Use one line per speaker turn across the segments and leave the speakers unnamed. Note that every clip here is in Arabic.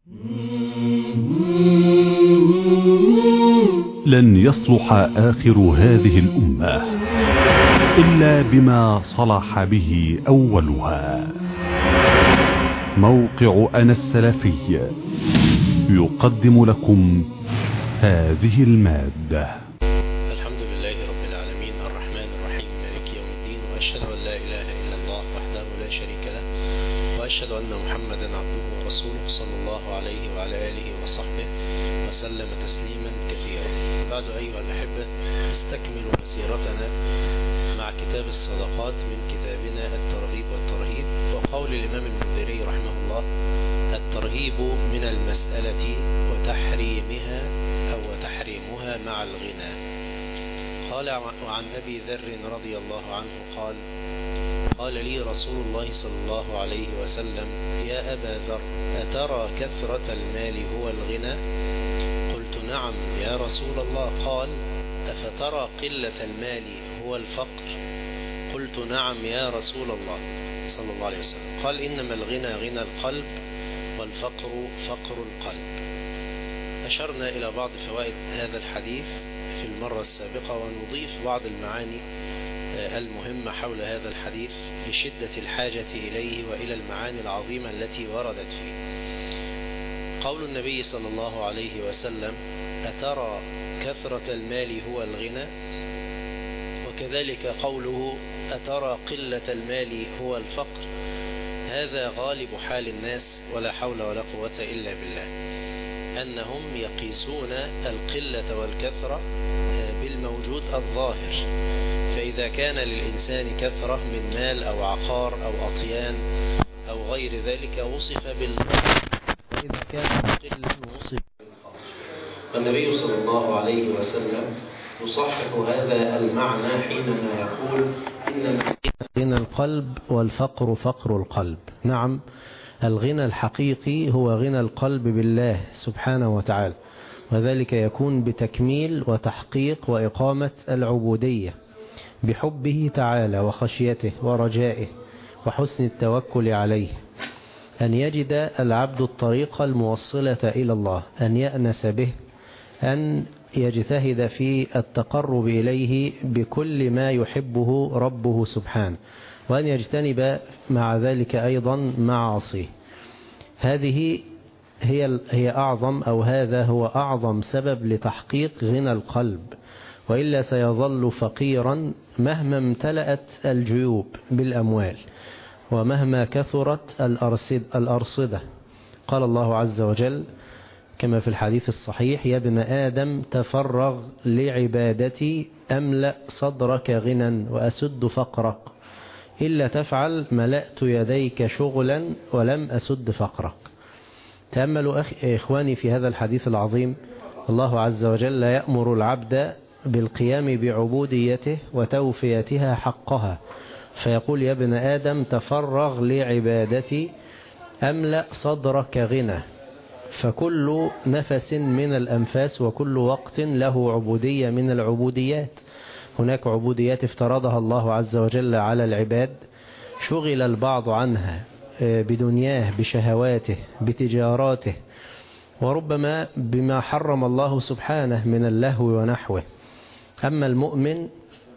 لن يصلح آخر هذه الأمة إلا بما صلح به أولها. موقع أنا السلفي يقدم لكم هذه المادة.
الحمد لله رب العالمين الرحمن الرحيم مالك يوم الدين، وأشهد أن لا إله إلا الله وحده لا شريك له، وأشهد أن محمدا عبده ورسوله صلى الله عليه وعلى آله وصحبه وسلم تسليما كثيرا. بعد أيها الأحبة، نستكمل مسيرتنا مع كتاب الصدقات من كتابنا الترغيب والترهيب، وقول الإمام المنذري رحمه الله: الترهيب من المسألة وتحريمها مع الغنى. قال: وعن أبي ذر رضي الله عنه قال لي رسول الله صلى الله عليه وسلم: يا أبا ذر، أترى كثرة المال هو الغنى؟ قلت: نعم يا رسول الله. قال: أفترى قلة المال هو الفقر؟ قلت: نعم يا رسول الله صلى الله عليه وسلم. قال: إنما الغنى غنى القلب، والفقر فقر القلب. أشرنا إلى بعض فوائد هذا الحديث في المرة السابقة، ونضيف بعض المعاني المهمة حول هذا الحديث لشدة الحاجة إليه وإلى المعاني العظيمة التي وردت فيه. قول النبي صلى الله عليه وسلم: أترى كثرة المال هو الغنى؟ وكذلك قوله: أترى قلة المال هو الفقر؟ هذا غالب حال الناس، ولا حول ولا قوة إلا بالله، أنهم يقيسون القلة والكثرة بالموجود الظاهر. فإذا كان للإنسان كثرة من مال أو عقار أو أطيان أو غير ذلك وصف بالغنى، وإذا كان قلة وصف بالفقر. والنبي صلى الله عليه وسلم يصحح هذا المعنى حينما يقول: إن غنى القلب والفقر فقر القلب. نعم، الغنى الحقيقي هو غنى القلب بالله سبحانه وتعالى، وذلك يكون بتكميل وتحقيق وإقامة العبودية بحبه تعالى وخشيته ورجائه وحسن التوكل عليه، أن يجد العبد الطريق الموصلة إلى الله، أن يأنس به، أن يجتهد في التقرب إليه بكل ما يحبه ربه سبحانه، وأن يجتنب مع ذلك أيضا معاصيه. هذه هي أعظم، أو هذا هو أعظم سبب لتحقيق غنى القلب، وإلا سيظل فقيرا مهما امتلأت الجيوب بالأموال ومهما كثرت الأرصدة. قال الله عز وجل كما في الحديث الصحيح: يا ابن آدم، تفرغ لعبادتي أملأ صدرك غنى وأسد فقرك، إلا تفعل ملأت يديك شغلا ولم أسد فقرك. تأملوا إخواني في هذا الحديث العظيم. الله عز وجل يأمر العبد بالقيام بعبوديته وتوفيتها حقها، فيقول: يا ابن آدم، تفرغ لعبادتي أملأ صدرك غنى. فكل نفس من الأنفاس وكل وقت له عبودية من العبوديات. هناك عبوديات افترضها الله عز وجل على العباد، شغل البعض عنها بدنياه، بشهواته، بتجاراته، وربما بما حرم الله سبحانه من اللهو ونحوه. أما المؤمن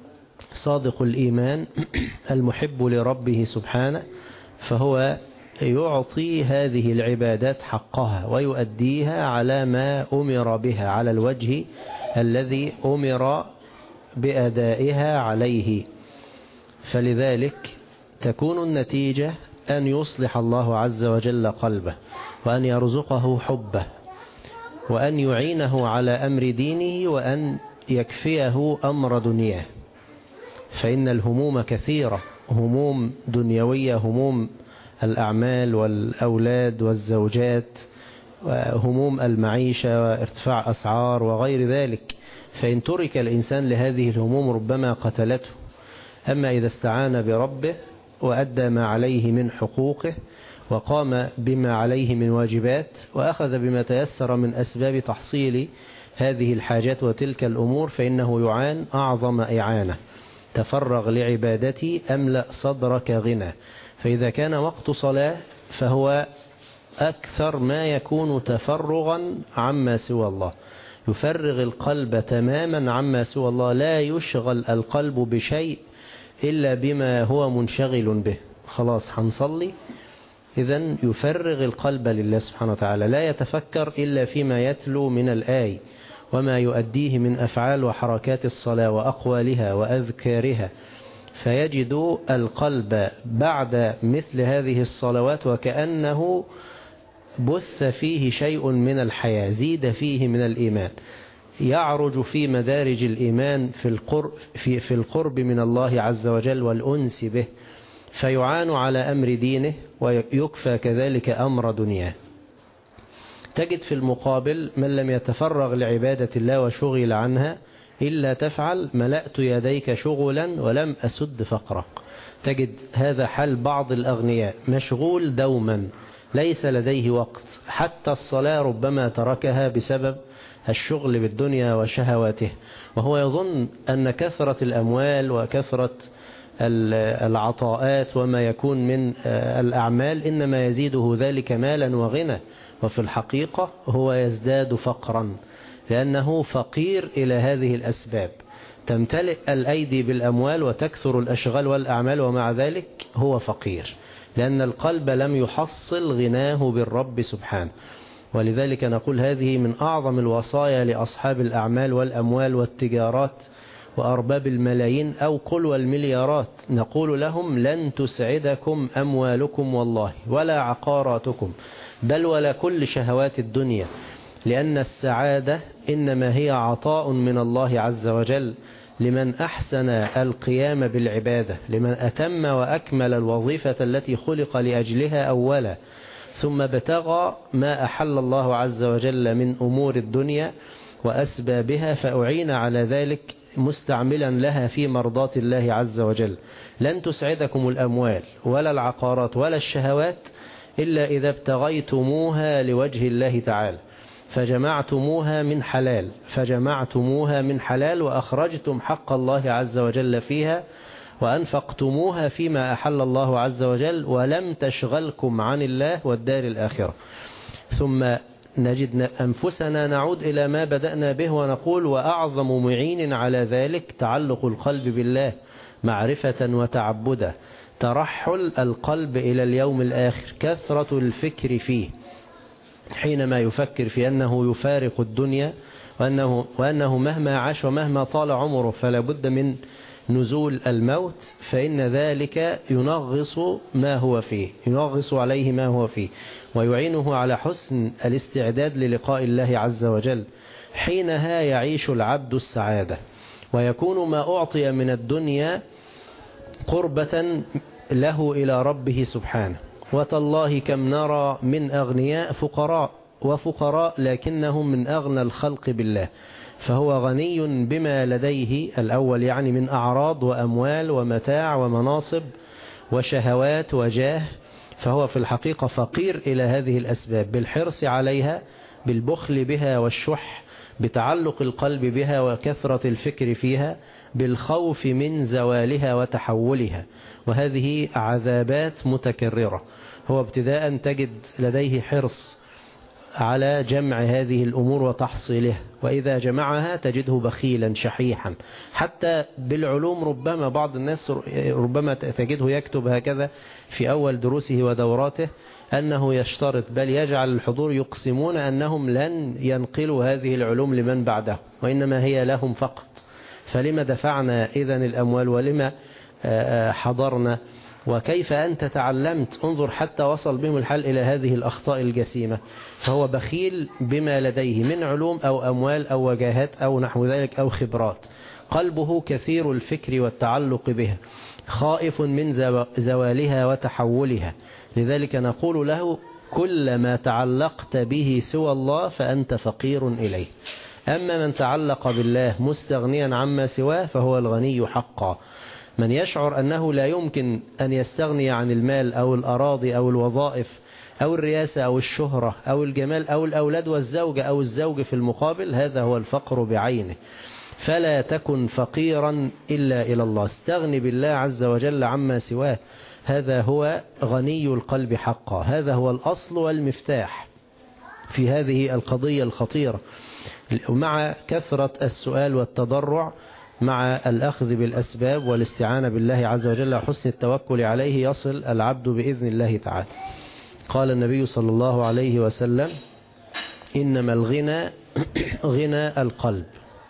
صادق الإيمان المحب لربه سبحانه، فهو يعطي هذه العبادات حقها ويؤديها على ما أمر بها، على الوجه الذي أمر بأدائها عليه. فلذلك تكون النتيجة أن يصلح الله عز وجل قلبه، وأن يرزقه حبه، وأن يعينه على أمر دينه، وأن يكفيه أمر دنياه. فإن الهموم كثيرة، هموم دنيوية، هموم الأعمال والأولاد والزوجات، وهموم المعيشة وارتفاع أسعار وغير ذلك. فإن ترك الإنسان لهذه الهموم ربما قتلته. أما إذا استعان بربه وأدى ما عليه من حقوقه، وقام بما عليه من واجبات، وأخذ بما تيسر من أسباب تحصيل هذه الحاجات وتلك الأمور، فإنه يعان أعظم إعانة. تفرغ لعبادتي أملأ صدرك غنى. فإذا كان وقت صلاة فهو أكثر ما يكون تفرغا عما سوى الله، يفرغ القلب تماما عما سوى الله، لا يشغل القلب بشيء إلا بما هو منشغل به. خلاص هنصلي، إذن يفرغ القلب لله سبحانه وتعالى، لا يتفكر إلا فيما يتلو من الآي وما يؤديه من أفعال وحركات الصلاة وأقوالها وأذكارها، فيجد القلب بعد مثل هذه الصلوات وكأنه بث فيه شيء من الحياة، زيد فيه من الإيمان، يعرج في مدارج الإيمان في القرب من الله عز وجل والأنس به، فيعان على أمر دينه ويكفى كذلك أمر دنياه. تجد في المقابل من لم يتفرغ لعبادة الله وشغل عنها، إلا تفعل ملأت يديك شغلا ولم أسد فقرك. تجد هذا حال بعض الأغنياء، مشغول دوما ليس لديه وقت، حتى الصلاة ربما تركها بسبب الشغل بالدنيا وشهواته، وهو يظن أن كثرة الأموال وكثرة العطاءات وما يكون من الأعمال إنما يزيده ذلك مالا وغنى، وفي الحقيقة هو يزداد فقرا، لأنه فقير إلى هذه الأسباب. تمتلئ الأيدي بالأموال وتكثر الأشغال والأعمال، ومع ذلك هو فقير، لأن القلب لم يحصل غناه بالرب سبحانه. ولذلك نقول هذه من أعظم الوصايا لأصحاب الأعمال والأموال والتجارات وأرباب الملايين أو قل والمليارات، نقول لهم لن تسعدكم أموالكم والله ولا عقاراتكم، بل ولا كل شهوات الدنيا، لأن السعادة إنما هي عطاء من الله عز وجل لمن أحسن القيام بالعبادة، لمن أتم وأكمل الوظيفة التي خلق لأجلها أولا، ثم ابتغى ما أحل الله عز وجل من أمور الدنيا وأسبابها فأعين على ذلك مستعملا لها في مرضات الله عز وجل. لن تسعدكم الأموال ولا العقارات ولا الشهوات إلا إذا ابتغيتموها لوجه الله تعالى، فجمعتموها من حلال وأخرجتم حق الله عز وجل فيها وأنفقتموها فيما أحل الله عز وجل، ولم تشغلكم عن الله والدار الآخرة. ثم نجد أنفسنا نعود إلى ما بدأنا به ونقول وأعظم معين على ذلك تعلق القلب بالله معرفة وتعبدا، ترحل القلب إلى اليوم الآخر، كثرة الفكر فيه، حينما يفكر في أنه يفارق الدنيا وأنه مهما عاش ومهما طال عمره فلا بد من نزول الموت، فإن ذلك ينغص عليه ما هو فيه ويعينه على حسن الاستعداد للقاء الله عز وجل. حينها يعيش العبد السعادة، ويكون ما أعطي من الدنيا قربة له إلى ربه سبحانه. وتالله كم نرى من أغنياء فقراء لكنهم من أغنى الخلق بالله، فهو غني بما لديه الأول، يعني من أعراض وأموال ومتاع ومناصب وشهوات وجاه، فهو في الحقيقة فقير إلى هذه الأسباب، بالحرص عليها، بالبخل بها والشح، بتعلق القلب بها وكثرة الفكر فيها، بالخوف من زوالها وتحولها، وهذه عذابات متكررة. هو ابتداء تجد لديه حرص على جمع هذه الأمور وتحصيلها، وإذا جمعها تجده بخيلا شحيحا. حتى بالعلوم ربما بعض الناس ربما تجده يكتب هكذا في أول دروسه ودوراته أنه يشترط بل يجعل الحضور يقسمون أنهم لن ينقلوا هذه العلوم لمن بعده، وإنما هي لهم فقط. فلما دفعنا إذن الأموال ولما حضرنا؟ وكيف أنت تعلمت؟ انظر حتى وصل بهم الحال إلى هذه الأخطاء الجسيمة. فهو بخيل بما لديه من علوم أو أموال أو وجاهات أو نحو ذلك أو خبرات، قلبه كثير الفكر والتعلق بها، خائف من زوالها وتحولها. لذلك نقول له كل ما تعلقت به سوى الله فأنت فقير إليه. أما من تعلق بالله مستغنيا عما سواه فهو الغني حقا. من يشعر أنه لا يمكن أن يستغني عن المال أو الأراضي أو الوظائف أو الرئاسة أو الشهرة أو الجمال أو الأولاد والزوجة أو الزوج في المقابل، هذا هو الفقر بعينه. فلا تكن فقيرا إلا إلى الله، استغني بالله عز وجل عما سواه. هذا هو غني القلب حقا، هذا هو الأصل والمفتاح في هذه القضية الخطيرة. مع كثرة السؤال والتضرع، مع الأخذ بالأسباب والاستعانة بالله عز وجل وحسن التوكل عليه، يصل العبد بإذن الله تعالى. قال النبي صلى الله عليه وسلم: إنما الغنى غنى القلب.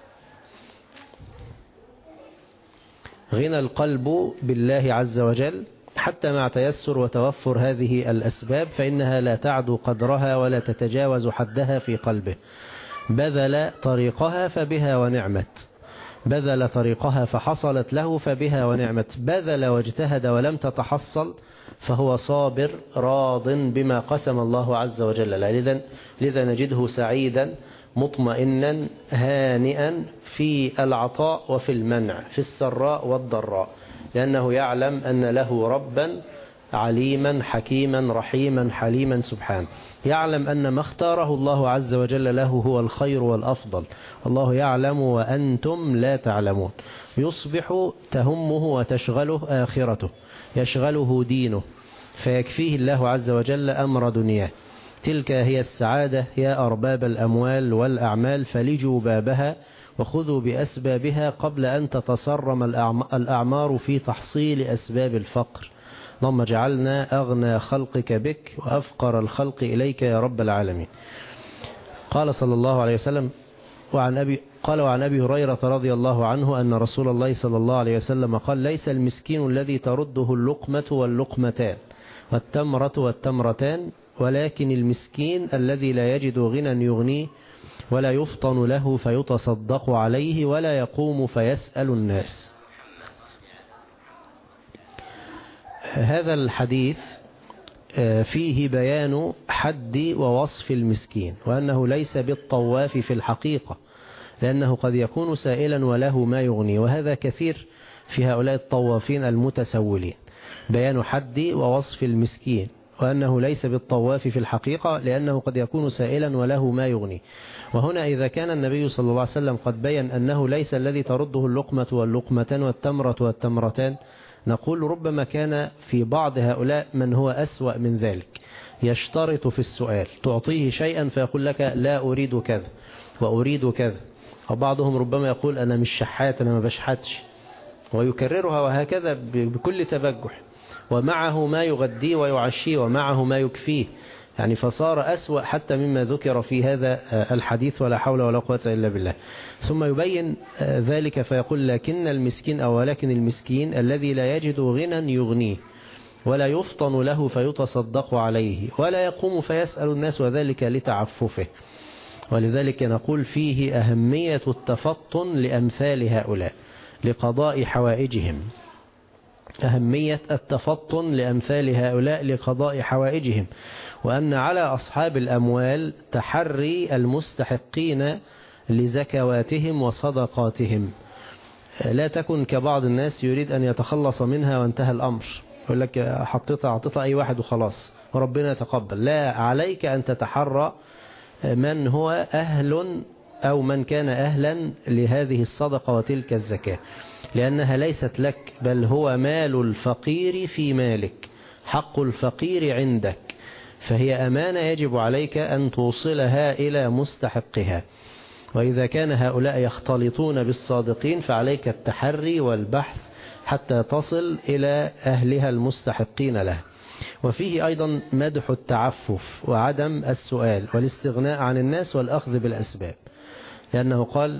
غنى القلب بالله عز وجل حتى مع تيسر وتوفر هذه الأسباب، فإنها لا تعدو قدرها ولا تتجاوز حدها في قلبه. بذل طريقها فبها ونعمت، بذل طريقها فحصلت له فبها ونعمت، بذل واجتهد ولم تتحصل فهو صابر راض بما قسم الله عز وجل. لذا نجده سعيدا مطمئنا هانئا في العطاء وفي المنع، في السراء والضراء، لأنه يعلم أن له ربا عليما حكيما رحيما حليما سبحانه. يعلم أن ما اختاره الله عز وجل له هو الخير والأفضل. الله يعلم وأنتم لا تعلمون. يصبح تهمه وتشغله آخرته، يشغله دينه، فيكفيه الله عز وجل أمر دنياه. تلك هي السعادة يا أرباب الأموال والأعمال، فلجوا بابها وخذوا بأسبابها قبل أن تتصرم الأعمار في تحصيل أسباب الفقر. اللهم اجعلنا أغنى خلقك بك وأفقر الخلق إليك يا رب العالمين. قال صلى الله عليه وسلم وعن أبي هريرة رضي الله عنه أن رسول الله صلى الله عليه وسلم قال: ليس المسكين الذي ترده اللقمة واللقمتان والتمرة والتمرتان، ولكن المسكين الذي لا يجد غنى يغنيه ولا يفطن له فيتصدق عليه ولا يقوم فيسأل الناس. هذا الحديث فيه بيان حد ووصف المسكين، وأنه ليس بالطواف في الحقيقة، لأنه قد يكون سائلا وله ما يغني، وهذا كثير في هؤلاء الطوافين المتسولين. بيان حد ووصف المسكين، وأنه ليس بالطواف في الحقيقة، لأنه قد يكون سائلا وله ما يغني. وهنا إذا كان النبي صلى الله عليه وسلم قد بيّن أنه ليس الذي ترده اللقمة واللقمتان والتمرة والتمرتان، نقول ربما كان في بعض هؤلاء من هو أسوأ من ذلك، يشترط في السؤال، تعطيه شيئا فيقول لك لا أريد كذا وأريد كذا. وبعضهم ربما يقول أنا مش شحات، أنا ما بشحتش، ويكررها وهكذا بكل تبجح، ومعه ما يغديه ويعشيه ومعه ما يكفيه، يعني فصار أسوأ حتى مما ذكر في هذا الحديث، ولا حول ولا قوة إلا بالله. ثم يبين ذلك فيقول: لكن المسكين أو ولكن المسكين الذي لا يجد غنى يغنيه ولا يفطن له فيتصدق عليه ولا يقوم فيسأل الناس، وذلك لتعففه. ولذلك نقول فيه أهمية التفطن لأمثال هؤلاء لقضاء حوائجهم، أهمية التفطن لأمثال هؤلاء لقضاء حوائجهم، وأن على أصحاب الأموال تحري المستحقين لزكواتهم وصدقاتهم. لا تكن كبعض الناس يريد أن يتخلص منها وانتهى الأمر، يقول لك أعطيتها أي واحد وخلاص وربنا يتقبل. لا، عليك أن تتحرى من هو أهل أو من كان أهلا لهذه الصدقة وتلك الزكاة، لأنها ليست لك، بل هو مال الفقير في مالك، حق الفقير عندك، فهي أمانة يجب عليك أن توصلها إلى مستحقها. وإذا كان هؤلاء يختلطون بالصادقين فعليك التحري والبحث حتى تصل إلى أهلها المستحقين له. وفيه أيضا مدح التعفف وعدم السؤال والاستغناء عن الناس والأخذ بالأسباب، لأنه قال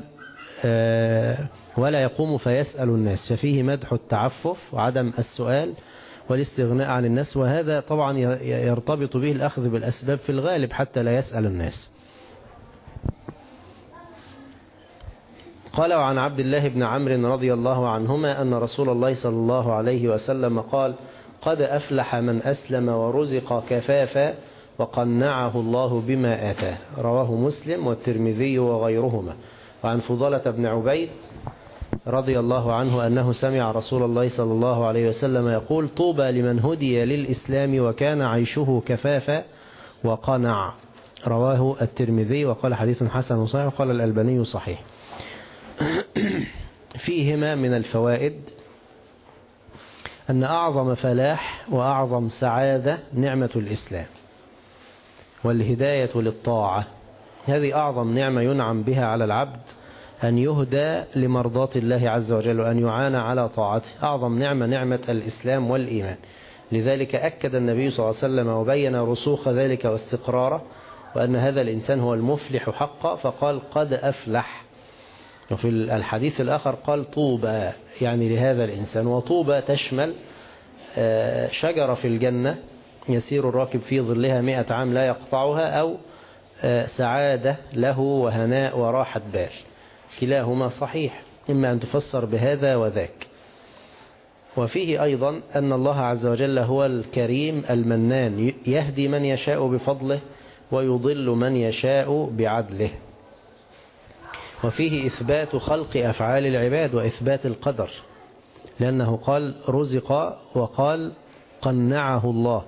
ولا يقوم فيسأل الناس، ففيه مدح التعفف وعدم السؤال والاستغناء عن الناس، وهذا طبعا يرتبط به الأخذ بالأسباب في الغالب حتى لا يسأل الناس. قال: وعن عبد الله بن عمرو رضي الله عنهما أن رسول الله صلى الله عليه وسلم قال: قد أفلح من أسلم ورزق كفافا وقنعه الله بما آتاه. رواه مسلم والترمذي وغيرهما. وعن فضالة بن عبيد رضي الله عنه أنه سمع رسول الله صلى الله عليه وسلم يقول: طوبى لمن هدي للإسلام وكان عيشه كفافا وقنع. رواه الترمذي وقال حديث حسن صحيح، وقال الألباني صحيح. فيهما من الفوائد أن أعظم فلاح وأعظم سعادة نعمة الإسلام والهداية للطاعة. هذه أعظم نعمة ينعم بها على العبد، أن يهدى لمرضاة الله عز وجل وأن يعان على طاعته. أعظم نعمة نعمة الإسلام والإيمان. لذلك أكد النبي صلى الله عليه وسلم وبين رسوخ ذلك واستقراره، وأن هذا الإنسان هو المفلح حقا، فقال قد أفلح. وفي الحديث الآخر قال طوبى، يعني لهذا الإنسان. وطوبى تشمل شجرة في الجنة يسير الراكب في ظلها 100 عام لا يقطعها، أو سعادة له وهناء وراحة بال. كلاهما صحيح، إما أن تفسر بهذا وذاك. وفيه أيضا أن الله عز وجل هو الكريم المنان، يهدي من يشاء بفضله ويضل من يشاء بعدله. وفيه إثبات خلق أفعال العباد وإثبات القدر، لأنه قال رزق وقال قنعه الله،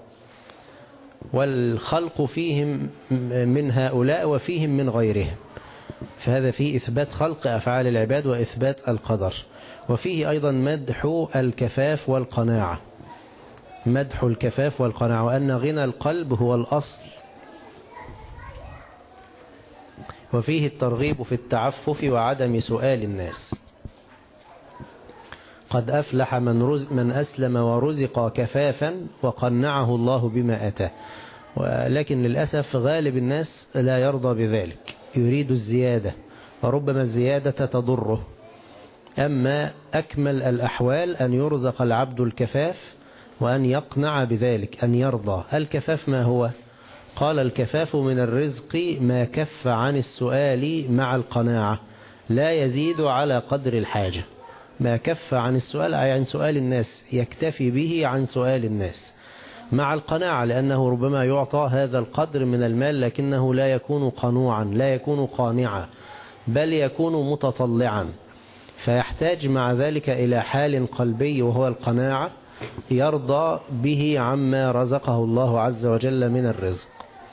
والخلق فيهم من هؤلاء وفيهم من غيرهم، فهذا فيه إثبات خلق أفعال العباد وإثبات القدر. وفيه أيضا مدح الكفاف والقناعة، مدح الكفاف والقناعة، وأن غنى القلب هو الأصل. وفيه الترغيب في التعفف وعدم سؤال الناس. قد أفلح من أسلم ورزق كفافا وقنعه الله بما أتاه. ولكن للأسف غالب الناس لا يرضى بذلك، يريد الزيادة، وربما الزيادة تضره. أما أكمل الأحوال أن يرزق العبد الكفاف وأن يقنع بذلك، أن يرضى. الكفاف ما هو؟ قال الكفاف من الرزق ما كف عن السؤال مع القناعة، لا يزيد على قدر الحاجة. ما كف عن السؤال أي عن سؤال الناس، يكتفي به عن سؤال الناس، مع القناعة، لأنه ربما يعطى هذا القدر من المال لكنه لا يكون قنوعا، لا يكون قانعا، بل يكون متطلعا، فيحتاج مع ذلك إلى حال قلبي وهو القناعة، يرضى به عما رزقه الله عز وجل من الرزق.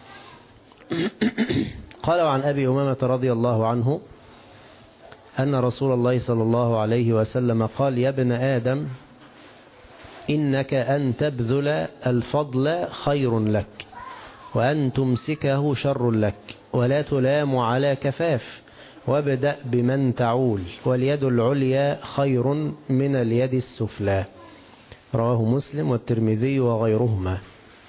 قال عن أبي أمامة رضي الله عنه أن رسول الله صلى الله عليه وسلم قال: يا ابن آدم إنك أن تبذل الفضل خير لك، وأن تمسكه شر لك، ولا تلام على كفاف، وابدأ بمن تعول، واليد العليا خير من اليد السفلى. رواه مسلم والترمذي وغيرهما.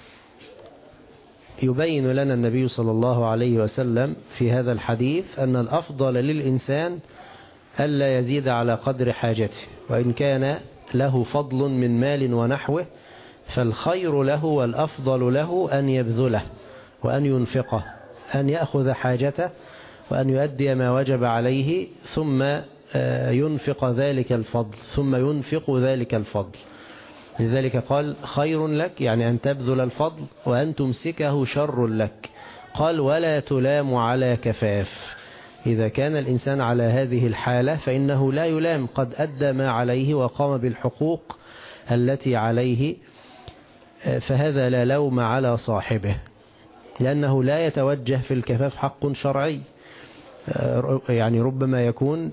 يبين لنا النبي صلى الله عليه وسلم في هذا الحديث أن الأفضل للإنسان ألا يزيد على قدر حاجته، وإن كان له فضل من مال ونحوه، فالخير له والأفضل له أن يبذله وأن ينفقه، أن يأخذ حاجته وأن يؤدي ما وجب عليه، ثم ينفق ذلك الفضل، ثم ينفق ذلك الفضل. لذلك قال خير لك، يعني أن تبذل الفضل، وأن تمسكه شر لك. قال ولا تلام على كفاف. إذا كان الإنسان على هذه الحالة فإنه لا يلام، قد أدى ما عليه وقام بالحقوق التي عليه، فهذا لا لوم على صاحبه، لأنه لا يتوجه في الكفاف حق شرعي. يعني ربما يكون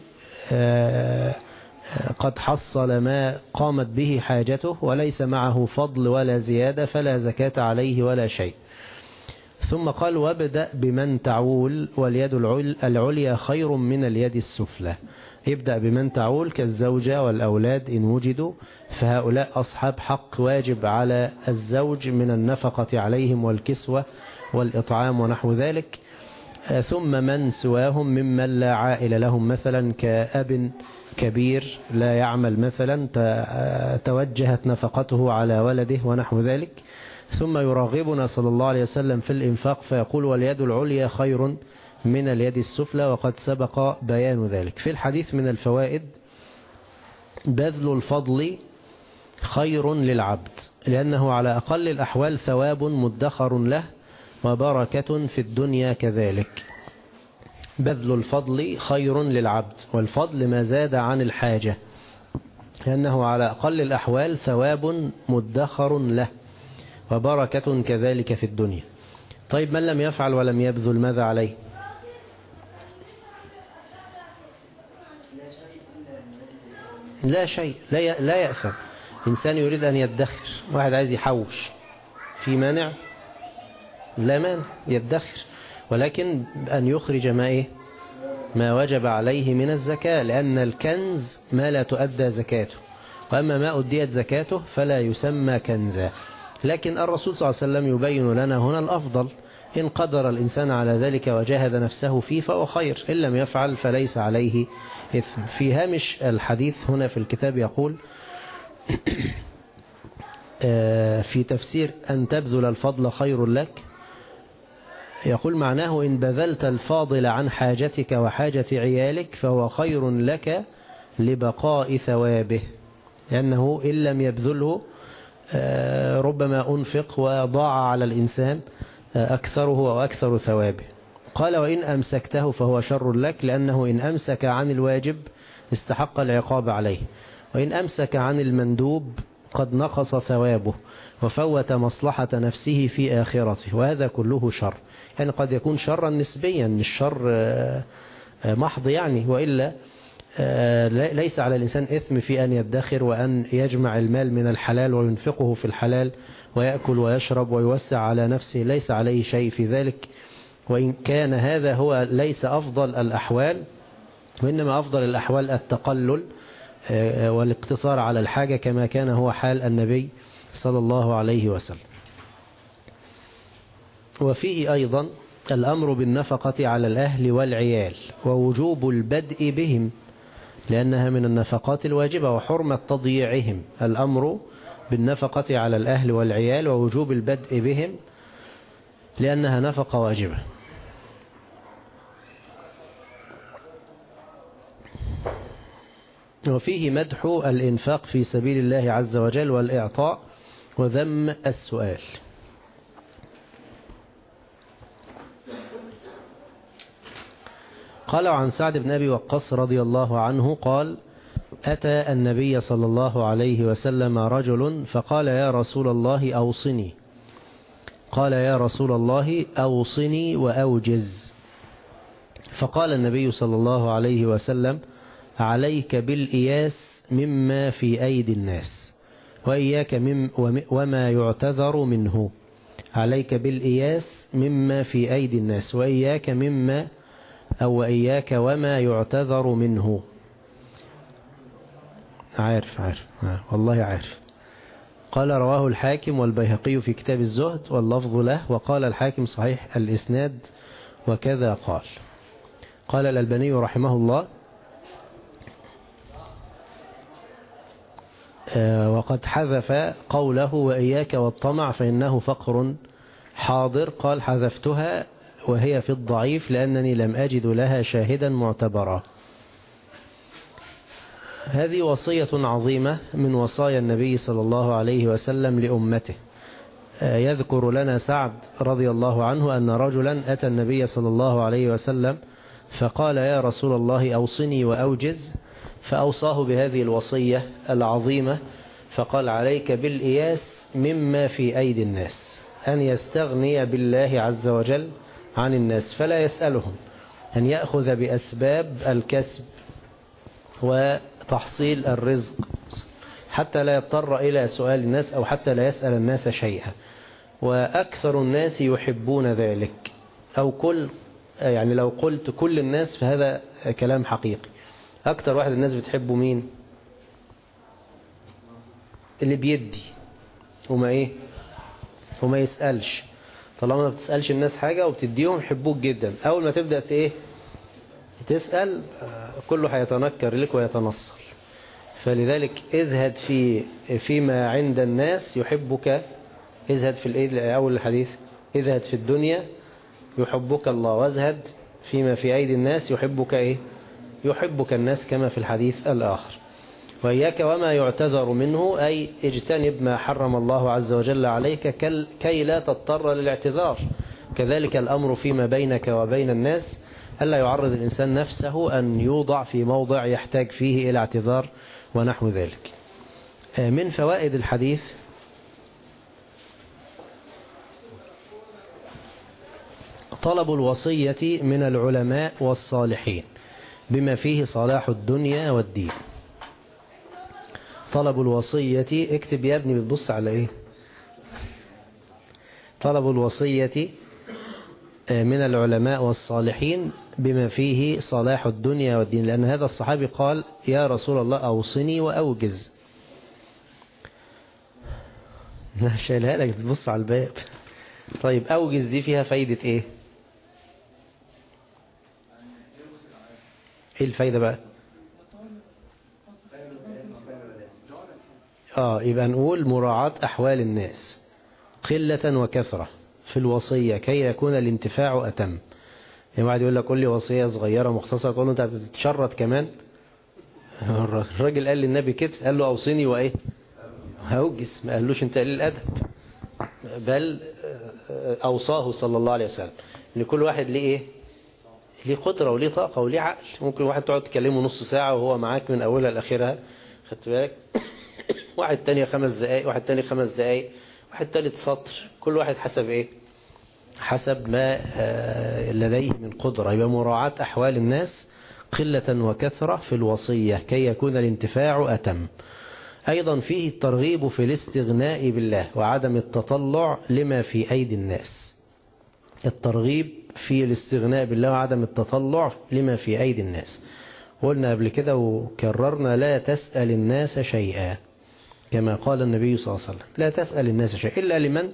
قد حصل ما قامت به حاجته وليس معه فضل ولا زيادة، فلا زكاة عليه ولا شيء. ثم قال وابدأ بمن تعول، واليد العليا خير من اليد السفلى. يبدأ بمن تعول كالزوجة والأولاد إن وجدوا، فهؤلاء أصحاب حق واجب على الزوج من النفقة عليهم والكسوة والإطعام ونحو ذلك. ثم من سواهم ممن لا عائل لهم، مثلا كأب كبير لا يعمل مثلا، توجهت نفقته على ولده ونحو ذلك. ثم يراغبنا صلى الله عليه وسلم في الإنفاق فيقول واليد العليا خير من اليد السفلى، وقد سبق بيان ذلك. في الحديث من الفوائد بذل الفضل خير للعبد، لأنه على أقل الأحوال ثواب مدخر له وبركة في الدنيا كذلك. بذل الفضل خير للعبد، والفضل ما زاد عن الحاجة، لأنه على أقل الأحوال ثواب مدخر له وبركة كذلك في الدنيا. طيب من لم يفعل ولم يبذل ماذا عليه؟ لا شيء، لا يأثم. إنسان يريد أن يدخر، واحد عايز يحوش، في مانع؟ لا مانع يدخر، ولكن أن يخرج ما وجب عليه من الزكاة، لأن الكنز ما لا تؤدى زكاته، وأما ما أديت زكاته فلا يسمى كنزا. لكن الرسول صلى الله عليه وسلم يبين لنا هنا الأفضل، إن قدر الإنسان على ذلك وجاهد نفسه فيه فهو خير، إن لم يفعل فليس عليه إثم. في هامش الحديث هنا في الكتاب يقول في تفسير أن تبذل الفضل خير لك، يقول معناه إن بذلت الفاضل عن حاجتك وحاجة عيالك فهو خير لك لبقاء ثوابه، لأنه إن لم يبذله ربما أنفق وضاع على الإنسان أكثره وأكثر ثوابه. قال وإن أمسكته فهو شر لك، لأنه إن أمسك عن الواجب استحق العقاب عليه، وإن أمسك عن المندوب قد نقص ثوابه وفوت مصلحة نفسه في آخرته، وهذا كله شر. يعني قد يكون شرا نسبيا، مش شر محض يعني، وإلا ليس على الإنسان إثم في أن يدخر وأن يجمع المال من الحلال وينفقه في الحلال ويأكل ويشرب ويوسع على نفسه، ليس عليه شيء في ذلك. وإن كان هذا هو ليس أفضل الأحوال، وإنما أفضل الأحوال التقلل والاقتصار على الحاجة، كما كان هو حال النبي صلى الله عليه وسلم. وفيه أيضا الأمر بالنفقة على الأهل والعيال ووجوب البدء بهم، لأنها من النفقات الواجبة وحرمة تضييعهم. الأمر بالنفقة على الأهل والعيال ووجوب البدء بهم لأنها نفقة واجبة. وفيه مدح الإنفاق في سبيل الله عز وجل والإعطاء وذم السؤال. قال عن سعد بن أبي وقاص رضي الله عنه قال أتى النبي صلى الله عليه وسلم رجل فقال يا رسول الله أوصني. قال يا رسول الله أوصني وأوجز. فقال النبي صلى الله عليه وسلم عليك بالإياس مما في أيدي الناس وإياك وما يعتذر منه. عليك بالإياس مما في أيدي الناس وإياك وما يعتذر منه. عارف والله عارف. قال رواه الحاكم والبيهقي في كتاب الزهد واللفظ له، وقال الحاكم صحيح الإسناد وكذا قال. قال الألباني رحمه الله وقد حذف قوله وإياك والطمع فإنه فقر حاضر. قال حذفتها وهي في الضعيف لأنني لم أجد لها شاهدا معتبرا. هذه وصية عظيمة من وصايا النبي صلى الله عليه وسلم لأمته. يذكر لنا سعد رضي الله عنه أن رجلا أتى النبي صلى الله عليه وسلم فقال يا رسول الله أوصني وأوجز، فأوصاه بهذه الوصية العظيمة، فقال عليك بالإياس مما في أيدي الناس، أن يستغني بالله عز وجل عن الناس فلا يسألهم، أن يأخذ بأسباب الكسب وتحصيل الرزق حتى لا يضطر إلى سؤال الناس أو حتى لا يسأل الناس شيئا. وأكثر الناس يحبون ذلك، أو يعني لو قلت كل الناس فهذا كلام حقيقي. أكثر واحد الناس بتحبه مين؟ اللي بيدي وما يسألش. طالما ما بتسألش الناس حاجة وبتديهم يحبوك جدا. أول ما تبدأ تسأل كله هيتنكر لك ويتنصل. فلذلك ازهد فيما عند الناس يحبك. ازهد في أول الحديث ازهد في الدنيا يحبك الله، وازهد فيما في أيدي الناس يحبك يحبك الناس كما في الحديث الآخر. وإياك وما يعتذر منه، أي اجتنب ما حرم الله عز وجل عليك كي لا تضطر للاعتذار. كذلك الأمر فيما بينك وبين الناس، ألا يعرض الإنسان نفسه أن يوضع في موضع يحتاج فيه إلى اعتذار ونحو ذلك. من فوائد الحديث طلب الوصية من العلماء والصالحين بما فيه صلاح الدنيا والدين. طلب الوصية، اكتب يا ابني، بتبص على ايه؟ طلب الوصية من العلماء والصالحين بما فيه صلاح الدنيا والدين، لأن هذا الصحابي قال يا رسول الله أوصني وأوجز. شايلها لك بتبص على الباب. طيب أوجز دي فيها فايدة ايه؟ ايه الفايدة بقى؟ يبقى نقول مراعاة أحوال الناس قلة وكثرة في الوصية كي يكون الانتفاع أتم. يعني واحد يقول لك قول لي وصية صغيرة مختصرة، تقول له انت بتتشرط كمان. الراجل قال للنبي كده، قال له أوصيني وإيه هوجز، ما قالوش انت قليل الأدب، بل أوصاه صلى الله عليه وسلم ان كل واحد ليه ايه، ليه قدرة وليه طاقة وليه عقل. ممكن واحد تقعد تكلمه نص ساعة وهو معاك من أولها لآخرها، خدت بالك؟ واحد تاني 5 دقائق، واحد تاني 5 دقائق، واحد تالت سطر، كل واحد حسب ايه، حسب ما لديه من قدرة. يبقى مراعاة أحوال الناس قلة وكثرة في الوصية كي يكون الانتفاع أتم. أيضا فيه الترغيب في الاستغناء بالله وعدم التطلع لما في أيدي الناس. الترغيب في الاستغناء بالله وعدم التطلع لما في أيدي الناس. قلنا قبل كده وكررنا لا تسأل الناس شيئا، كما قال النبي صلى الله عليه وسلم لا تسأل الناس شيئا إلا لمن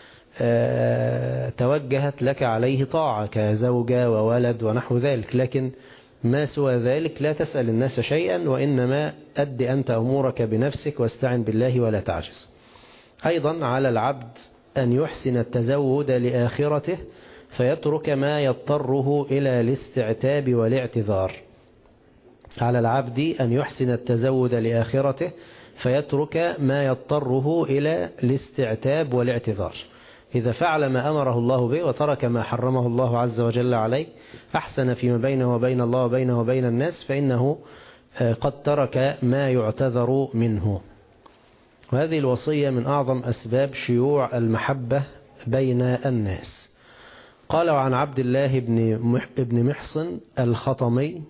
توجهت لك عليه طاعة كزوجة وولد ونحو ذلك، لكن ما سوى ذلك لا تسأل الناس شيئا، وإنما أد أنت أمورك بنفسك واستعن بالله ولا تعجز. أيضا على العبد أن يحسن التزود لآخرته فيترك ما يضطره إلى الاستعتاب والاعتذار. على العبد أن يحسن التزود لآخرته فيترك ما يضطره إلى الاستعتاب والاعتذار. إذا فعل ما أمره الله به وترك ما حرمه الله عز وجل عليه، أحسن فيما بينه وبين الله وبينه وبين الناس، فإنه قد ترك ما يعتذر منه. وهذه الوصية من أعظم أسباب شيوع المحبة بين الناس. قال عن عبد الله بن محصن الخطمي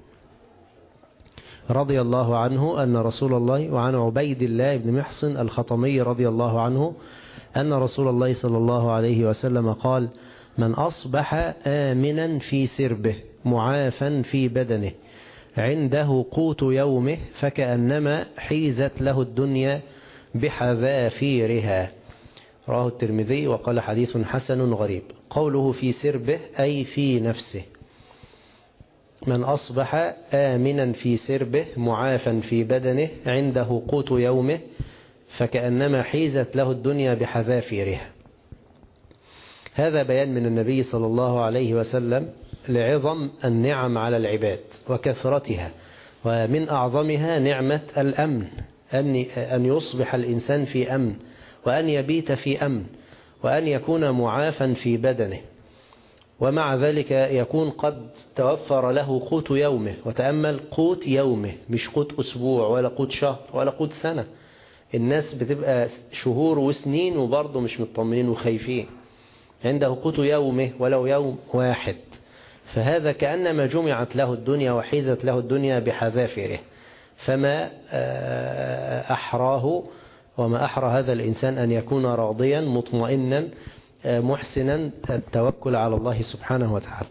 رضي الله عنه أن رسول الله، وعن عبيد الله بن محصن الخطمي رضي الله عنه أن رسول الله صلى الله عليه وسلم قال: من أصبح آمنا في سربه معافا في بدنه عنده قوت يومه فكأنما حيزت له الدنيا بحذافيرها. رواه الترمذي وقال حديث حسن غريب. قوله في سربه أي في نفسه. من أصبح آمنا في سربه معافا في بدنه عنده قوت يومه فكأنما حيزت له الدنيا بحذافيرها. هذا بيان من النبي صلى الله عليه وسلم لعظم النعم على العباد وكثرتها، ومن أعظمها نعمة الأمن، أن يصبح الإنسان في أمن، وأن يبيت في أمن، وأن يكون معافا في بدنه، ومع ذلك يكون قد توفر له قوت يومه. وتأمل قوت يومه، مش قوت أسبوع ولا قوت شهر ولا قوت سنة. الناس بتبقى شهور وسنين وبرضه مش مطمئنين وخايفين. عنده قوت يومه ولو يوم واحد، فهذا كأنما جمعت له الدنيا وحيزت له الدنيا بحذافيره. فما أحراه وما أحرى هذا الإنسان أن يكون راضيا مطمئنا محسنا التوكل على الله سبحانه وتعالى.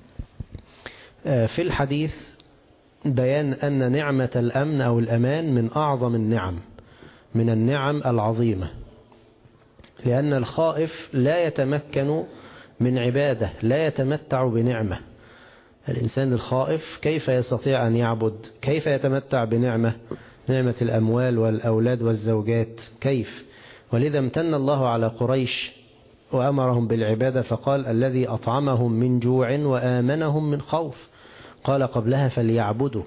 في الحديث بيان أن نعمة الأمن أو الأمان من أعظم النعم، من النعم العظيمة، لأن الخائف لا يتمكن من عبادة، لا يتمتع بنعمة. الإنسان الخائف كيف يستطيع أن يعبد؟ كيف يتمتع بنعمة الأموال والأولاد والزوجات؟ كيف؟ ولذا امتن الله على قريش وأمرهم بالعبادة فقال: الذي أطعمهم من جوع وآمنهم من خوف. قال قبلها: فليعبدوا.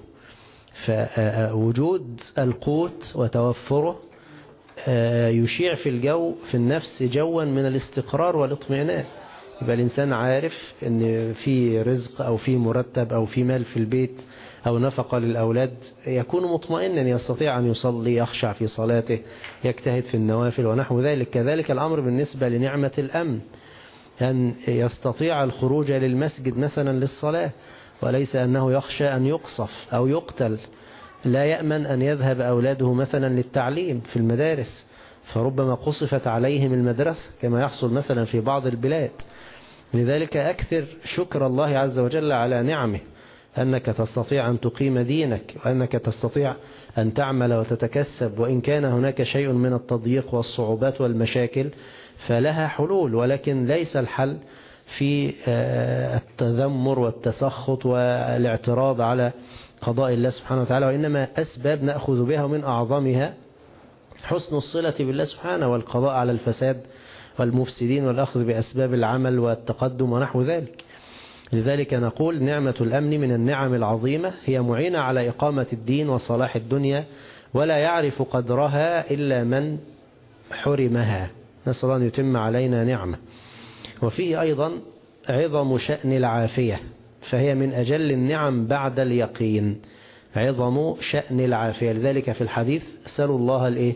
فوجود القوت وتوفره يشيع في الجو في النفس جوا من الاستقرار والاطمئنان. يبقى الإنسان عارف أن في رزق أو في مرتب أو في مال في البيت أو نفقة للأولاد، يكون مطمئنا، يستطيع أن يصلي، يخشع في صلاته، يجتهد في النوافل ونحو ذلك. كذلك الأمر بالنسبة لنعمة الأمن، أن يستطيع الخروج للمسجد مثلا للصلاة، وليس أنه يخشى أن يقصف أو يقتل لا يأمن أن يذهب أولاده مثلا للتعليم في المدارس، فربما قصفت عليهم المدرسة كما يحصل مثلا في بعض البلاد. لذلك أكثر شكر الله عز وجل على نعمه، أنك تستطيع أن تقيم دينك، وأنك تستطيع أن تعمل وتتكسب، وإن كان هناك شيء من التضييق والصعوبات والمشاكل فلها حلول، ولكن ليس الحل في التذمر والتسخط والاعتراض على قضاء الله سبحانه وتعالى، وإنما أسباب نأخذ بها، ومن أعظمها حسن الصلة بالله سبحانه والقضاء على الفساد والمفسدين والأخذ بأسباب العمل والتقدم ونحو ذلك. لذلك نقول نعمة الأمن من النعم العظيمة، هي معينة على إقامة الدين وصلاح الدنيا، ولا يعرف قدرها إلا من حرمها. نسأل الله أن يتم علينا نعمة. وفيه أيضا عظم شأن العافية، فهي من أجل النعم بعد اليقين، عظم شأن العافية. لذلك في الحديث اسألوا الله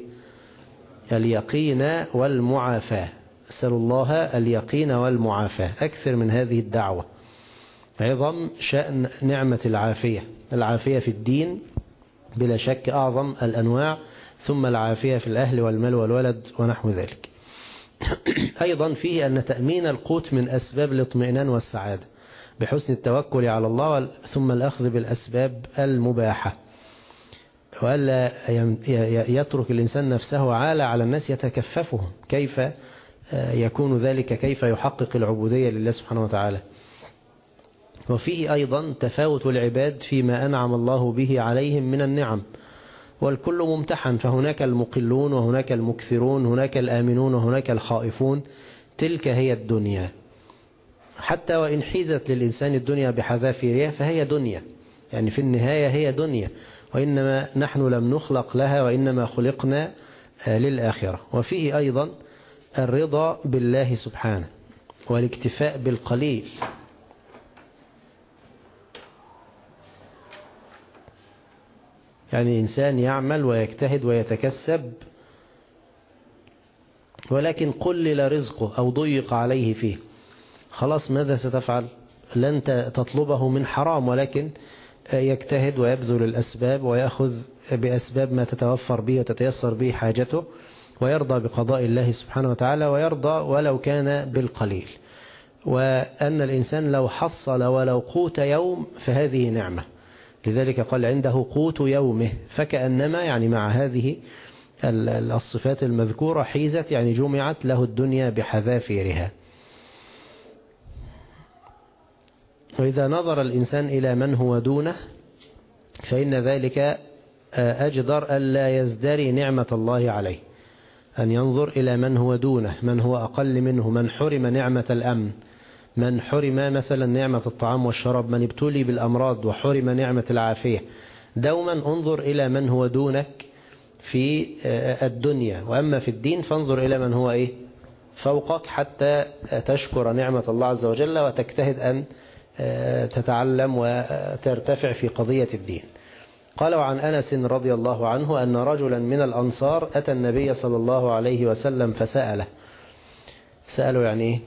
اليقين والمعافاة، اسألوا الله اليقين والمعافاة، أكثر من هذه الدعوة. عظم شأن نعمة العافية، العافية في الدين بلا شك أعظم الأنواع، ثم العافية في الأهل والمال والولد ونحو ذلك. أيضا فيه أن تأمين القوت من أسباب الاطمئنان والسعادة بحسن التوكل على الله، ثم الأخذ بالأسباب المباحة، وألا يترك الإنسان نفسه عالة على الناس يتكففهم. كيف يكون ذلك؟ كيف يحقق العبودية لله سبحانه وتعالى؟ وفيه أيضا تفاوت العباد فيما أنعم الله به عليهم من النعم، والكل ممتحن، فهناك المقلون وهناك المكثرون، هناك الآمنون وهناك الخائفون. تلك هي الدنيا، حتى وإن حيزت للإنسان الدنيا بحذافيرها فهي دنيا، يعني في النهاية هي دنيا، وإنما نحن لم نخلق لها، وإنما خلقنا للآخرة. وفيه أيضا الرضا بالله سبحانه والاكتفاء بالقليل، يعني إنسان يعمل ويجتهد ويتكسب، ولكن قلل رزقه أو ضيق عليه فيه، خلاص ماذا ستفعل؟ لن تطلبه من حرام، ولكن يجتهد ويبذل الأسباب ويأخذ بأسباب ما تتوفر به وتتيسر به حاجته، ويرضى بقضاء الله سبحانه وتعالى، ويرضى ولو كان بالقليل. وأن الإنسان لو حصل ولو قوت يوم فهذه نعمة، لذلك قال عنده قوت يومه، فكأنما يعني مع هذه الصفات المذكورة حيزت، يعني جمعت له الدنيا بحذافيرها. وإذا نظر الإنسان إلى من هو دونه فإن ذلك أجدر ألا يزدري نعمة الله عليه، أن ينظر إلى من هو دونه، من هو أقل منه، من حرم نعمة الأمن، من حرم مثلا نعمة الطعام والشراب، من ابتلي بالأمراض وحرم نعمة العافية. دوما انظر إلى من هو دونك في الدنيا، وأما في الدين فانظر إلى من هو فوقك، حتى تشكر نعمة الله عز وجل وتجتهد أن تتعلم وترتفع في قضية الدين. قال عن أنس رضي الله عنه أن رجلا من الأنصار أتى النبي صلى الله عليه وسلم فسأله. سأله يعني إيه؟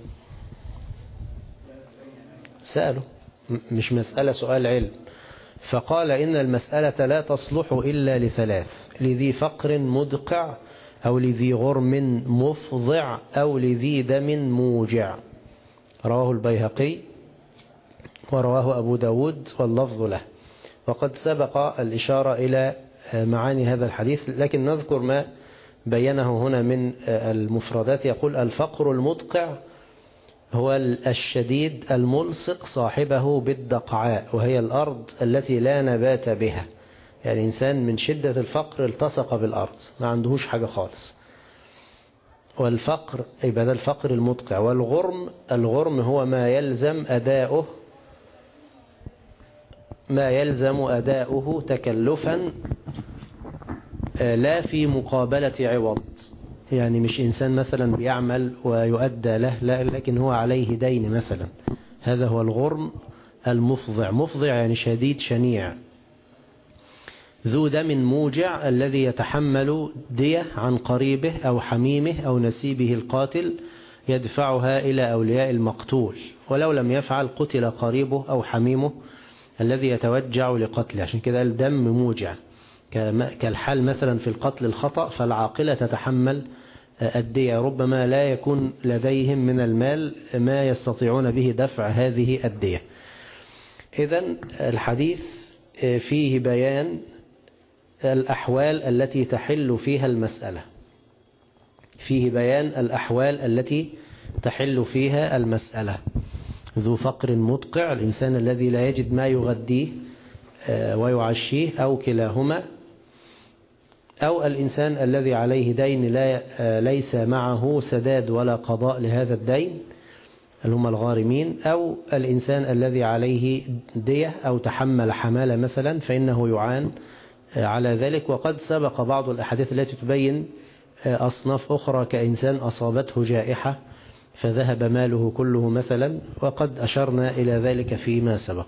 سأله مش مسألة سؤال علم. فقال إن المسألة لا تصلح إلا لثلاث: لذي فقر مدقع، أو لذي غرم مفضع، أو لذي دم موجع. رواه البيهقي ورواه أبو داود واللفظ له. وقد سبق الإشارة إلى معاني هذا الحديث، لكن نذكر ما بينه هنا من المفردات. يقول: الفقر المدقع هو الشديد الملصق صاحبه بالدقعاء، وهي الأرض التي لا نبات بها، يعني إنسان من شدة الفقر التصق بالأرض ما عندهوش حاجة خالص. والفقر يبقى ده الفقر المدقع. والغرم هو ما يلزم أداؤه تكلفا لا في مقابلة عوض، يعني مش إنسان مثلا بيعمل ويؤدى له، لا، لكن هو عليه دين مثلا. هذا هو الغرم المفضع. مفضع يعني شديد شنيع. ذو دم موجع الذي يتحمل دية عن قريبه أو حميمه أو نسيبه القاتل يدفعها إلى أولياء المقتول، ولو لم يفعل قتل قريبه أو حميمه الذي يتوجع لقتله، عشان كده الدم موجع. كالحال مثلا في القتل الخطأ، فالعاقلة تتحمل الدية، ربما لا يكون لديهم من المال ما يستطيعون به دفع هذه الدية. إذن الحديث فيه بيان الأحوال التي تحل فيها المسألة، فيه بيان الأحوال التي تحل فيها المسألة. ذو فقر مدقع، الإنسان الذي لا يجد ما يغديه ويعشيه، أو كلاهما، أو الإنسان الذي عليه دين ليس معه سداد ولا قضاء لهذا الدين اللي هم الغارمين، أو الإنسان الذي عليه دية أو تحمل حمالة مثلا فإنه يعان على ذلك. وقد سبق بعض الأحاديث التي تبين أصناف أخرى كإنسان أصابته جائحة فذهب ماله كله مثلا، وقد أشرنا إلى ذلك فيما سبق.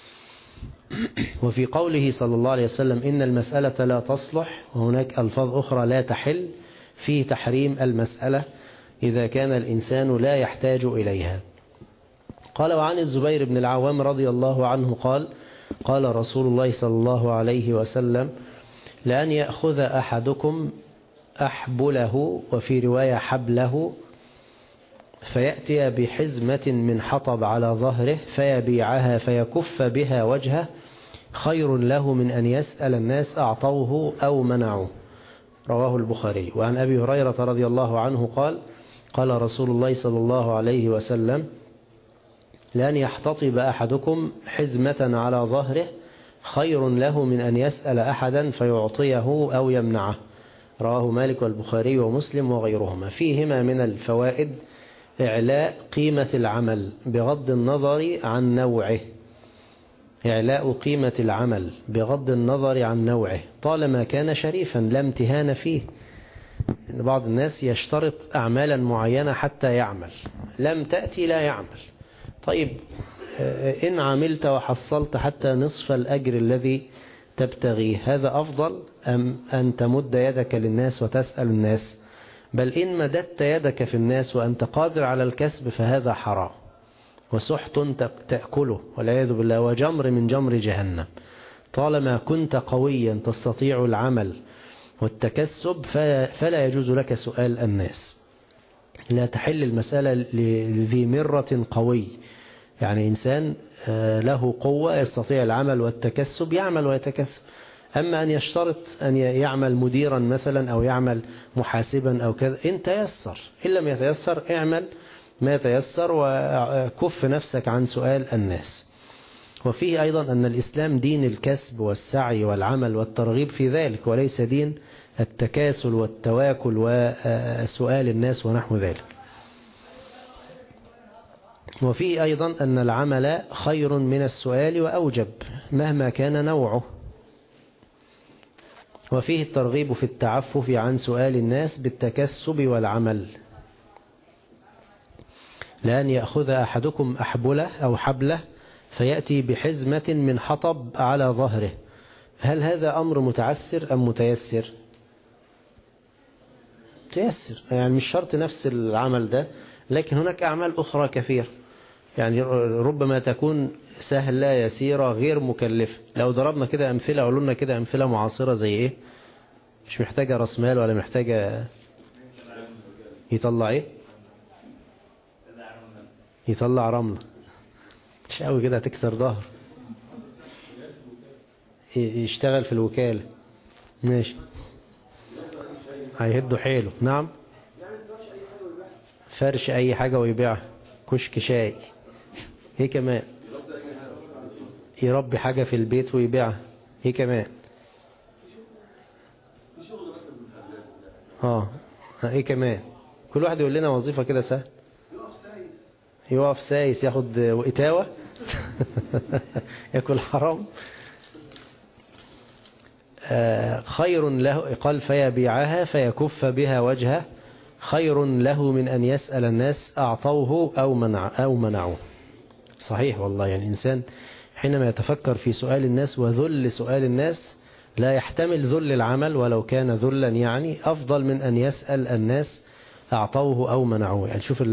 وفي قوله صلى الله عليه وسلم إن المسألة لا تصلح، وهناك ألفاظ أخرى لا تحل، في تحريم المسألة إذا كان الإنسان لا يحتاج إليها. قال وعن الزبير بن العوام رضي الله عنه قال قال رسول الله صلى الله عليه وسلم لأن يأخذ أحدكم أحبله، وفي رواية حبله، فيأتي بحزمة من حطب على ظهره فيبيعها فيكف بها وجهه خير له من أن يسأل الناس أعطوه أو منعوه. رواه البخاري. وعن أبي هريرة رضي الله عنه قال قال رسول الله صلى الله عليه وسلم لأن يحتطب أحدكم حزمة على ظهره خير له من أن يسأل أحدا فيعطيه أو يمنعه. رواه مالك والبخاري ومسلم وغيرهما. فيهما من الفوائد إعلاء قيمة العمل بغض النظر عن نوعه، إعلاء قيمة العمل بغض النظر عن نوعه طالما كان شريفا لا امتهان فيه. بعض الناس يشترط أعمالا معينة حتى يعمل، لم تأتي لا يعمل. طيب إن عملت وحصلت حتى نصف الأجر الذي تبتغيه، هذا أفضل أم أن تمد يدك للناس وتسأل الناس؟ بل إن مددت يدك في الناس وأنت قادر على الكسب فهذا حرام وسحت تأكله والعياذ بالله، وجمر من جمر جهنم. طالما كنت قويا تستطيع العمل والتكسب فلا يجوز لك سؤال الناس. لا تحل المسألة لذي مرة قوي، يعني إنسان له قوة يستطيع العمل والتكسب يعمل ويتكسب. أما أن يشترط أن يعمل مديرا مثلا أو يعمل محاسبا أو كذا، إن تيسر، إن لم يتيسر اعمل ما يتيسر وكف نفسك عن سؤال الناس. وفيه أيضا أن الإسلام دين الكسب والسعي والعمل والترغيب في ذلك، وليس دين التكاسل والتواكل وسؤال الناس ونحو ذلك. وفيه أيضا أن العمل خير من السؤال وأوجب مهما كان نوعه. وفيه الترغيب في التعفف عن سؤال الناس بالتكسب والعمل. لأن يأخذ أحدكم أحبله أو حبله فيأتي بحزمة من حطب على ظهره. هل هذا أمر متعسر أم متيسر؟ متيسر، يعني مش شرط نفس العمل ده، لكن هناك أعمال أخرى كثير يعني ربما تكون سهلة يسيرة غير مكلفة. لو ضربنا كده أمثلة قولنا كده أمثلة معاصرة زي إيه؟ مش محتاجة رأس مال ولا محتاجة يطلع إيه؟ يطلع رملة، مش قوي كده هتكسر ظهر. يشتغل في الوكالة، ماشي، هيهدوا حيله. نعم، فرش أي حاجة ويبيعها، كشك شاي، هي كمان يربي حاجة في البيت ويبيعها، هي كمان ايه كمان. كل واحد يقول لنا وظيفة كده سهل. يقف سايس ياخد وقتاوة يأكل حرام. خير له، قال فيبيعها فيكف بها وجهه خير له من أن يسأل الناس أعطوه أو منعوه. صحيح والله، يعني الإنسان حينما يتفكر في سؤال الناس وذل سؤال الناس لا يحتمل ذل العمل ولو كان ذلا، يعني أفضل من أن يسأل الناس أعطوه أو منعوه. يعني شوف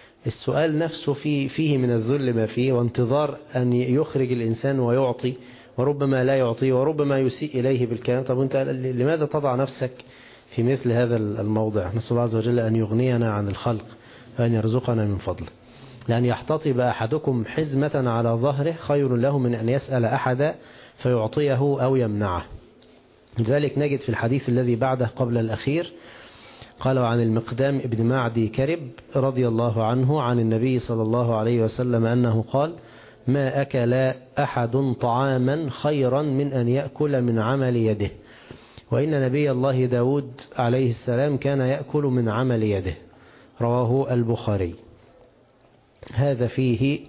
السؤال نفسه فيه من الذل ما فيه، وانتظار أن يخرج الإنسان ويعطي وربما لا يعطيه وربما يسيء إليه بالكلام. طب أنت لماذا تضع نفسك في مثل هذا الموضع؟ نسأل الله عز وجل أن يغنينا عن الخلق وأن يرزقنا من فضله. لأن يحتطب أحدكم حزمة على ظهره خير له من أن يسأل أحد فيعطيه أو يمنعه. لذلك نجد في الحديث الذي بعده قبل الأخير قالوا عن المقدام ابن معدي كرب رضي الله عنه عن النبي صلى الله عليه وسلم أنه قال: ما أكل أحد طعاما خيرا من أن يأكل من عمل يده، وإن نبي الله داود عليه السلام كان يأكل من عمل يده. رواه البخاري. هذا فيه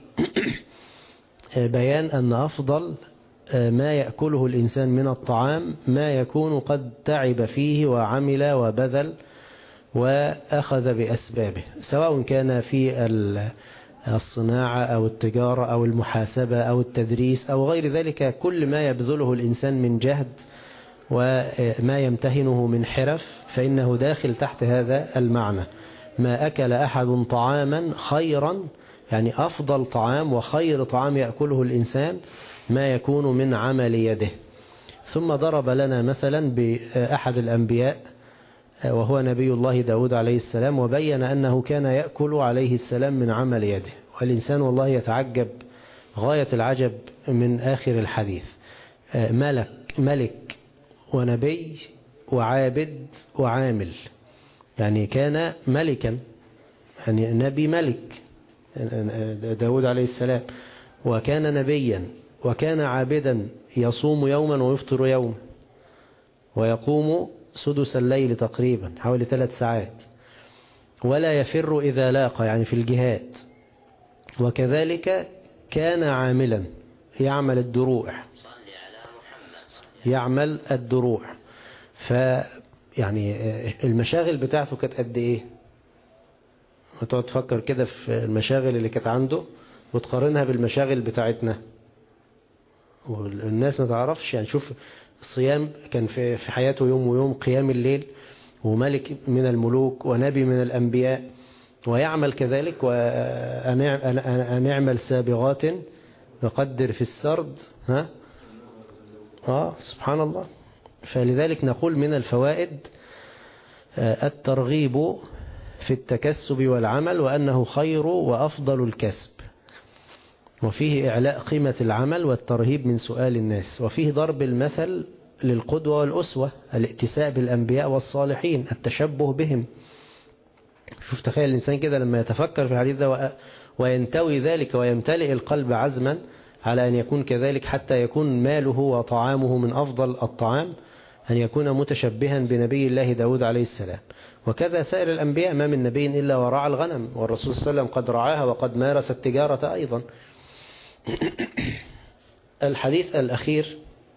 بيان أن أفضل ما يأكله الإنسان من الطعام ما يكون قد تعب فيه وعمل وبذل وأخذ بأسبابه، سواء كان في الصناعة أو التجارة أو المحاسبة أو التدريس أو غير ذلك. كل ما يبذله الإنسان من جهد وما يمتهنه من حرف فإنه داخل تحت هذا المعنى. ما أكل أحد طعاما خيرا، يعني أفضل طعام وخير طعام يأكله الإنسان ما يكون من عمل يده. ثم ضرب لنا مثلا بأحد الأنبياء وهو نبي الله داود عليه السلام، وبين أنه كان يأكل عليه السلام من عمل يده. والإنسان والله يتعجب غاية العجب من آخر الحديث. ملك ونبي وعابد وعامل، يعني كان ملكا، يعني نبي ملك داود عليه السلام، وكان نبيا، وكان عابدا يصوم يوما ويفطر يوما، ويقوم سدس الليل تقريبا حوالي 3 ساعات، ولا يفر إذا لاقى يعني في الجهاد. وكذلك كان عاملا يعمل الدروع، يعمل الدروع. يعني المشاغل بتاعته كانت قد ايه؟ وتقعد تفكر كده في المشاغل اللي كانت عنده وتقارنها بالمشاغل بتاعتنا، والناس ما تعرفش. يعني شوف الصيام كان في حياته يوم ويوم، قيام الليل، وملك من الملوك ونبي من الأنبياء، ويعمل كذلك. ونعمل سابغات وقدر في السرد. سبحان الله. فلذلك نقول من الفوائد الترغيب في التكسب والعمل، وأنه خير وأفضل الكسب، وفيه إعلاء قيمة العمل والترهيب من سؤال الناس، وفيه ضرب المثل للقدوة والأسوة، الائتساء بالأنبياء والصالحين، التشبه بهم. شوف تخيل الإنسان كده لما يتفكر في الحديث ده وينتوي ذلك ويمتلئ القلب عزما على أن يكون كذلك، حتى يكون ماله وطعامه من أفضل الطعام، أن يكون متشبها بنبي الله داود عليه السلام. وكذا سائر الأنبياء، ما من نبي إلا ورعى الغنم، والرسول صلى الله عليه وسلم قد رعاها وقد مارس التجارة أيضا. الحديث الأخير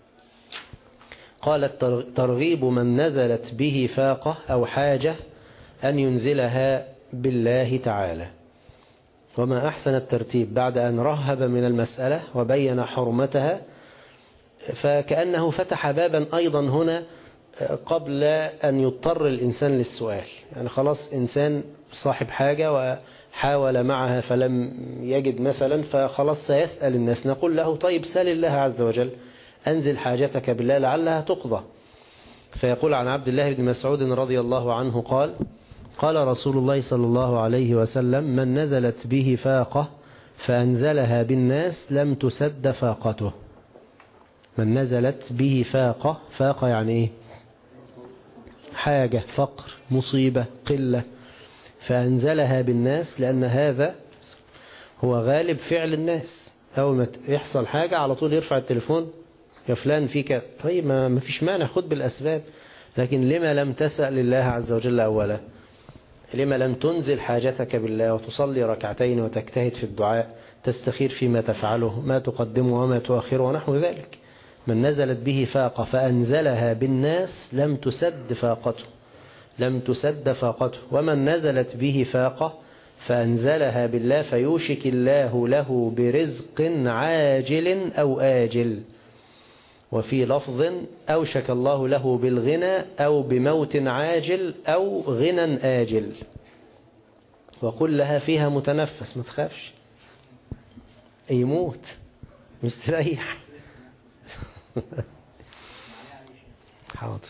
قال: ترغيب من نزلت به فاقة أو حاجة أن ينزلها بالله تعالى. وما أحسن الترتيب بعد أن رهب من المسألة وبين حرمتها، فكأنه فتح بابا أيضا هنا قبل أن يضطر الإنسان للسؤال. يعني خلاص إنسان صاحب حاجة وحاول معها فلم يجد مثلا، فخلاص سيسأل الناس. نقول له: طيب سل الله عز وجل، أنزل حاجتك بالله لعلها تقضى. فيقول عن عبد الله بن مسعود رضي الله عنه قال: قال رسول الله صلى الله عليه وسلم: من نزلت به فاقة فأنزلها بالناس لم تسد فاقته. من نزلت به فاقة يعني إيه؟ حاجة، فقر، مصيبة، قلة، فأنزلها بالناس، لأن هذا هو غالب فعل الناس. أول ما يحصل حاجة على طول يرفع التليفون: يا فلان فيك. طيب ما فيش مانع، خد بالأسباب، لكن لما لم تسأل الله عز وجل أولا؟ لما لم تنزل حاجتك بالله وتصلي ركعتين وتجتهد في الدعاء، تستخير فيما تفعله، ما تقدمه وما تؤخره ونحو ذلك. من نزلت به فاقة فأنزلها بالناس لم تسد فاقته، لم تسد فاقته. ومن نزلت به فاقة فأنزلها بالله فيوشك الله له برزق عاجل أو آجل. وفي لفظ: أوشك الله له بالغنى أو بموت عاجل أو غنى آجل. وقل لها فيها متنفس، ما تخافش، يموت مستريح. حاضر.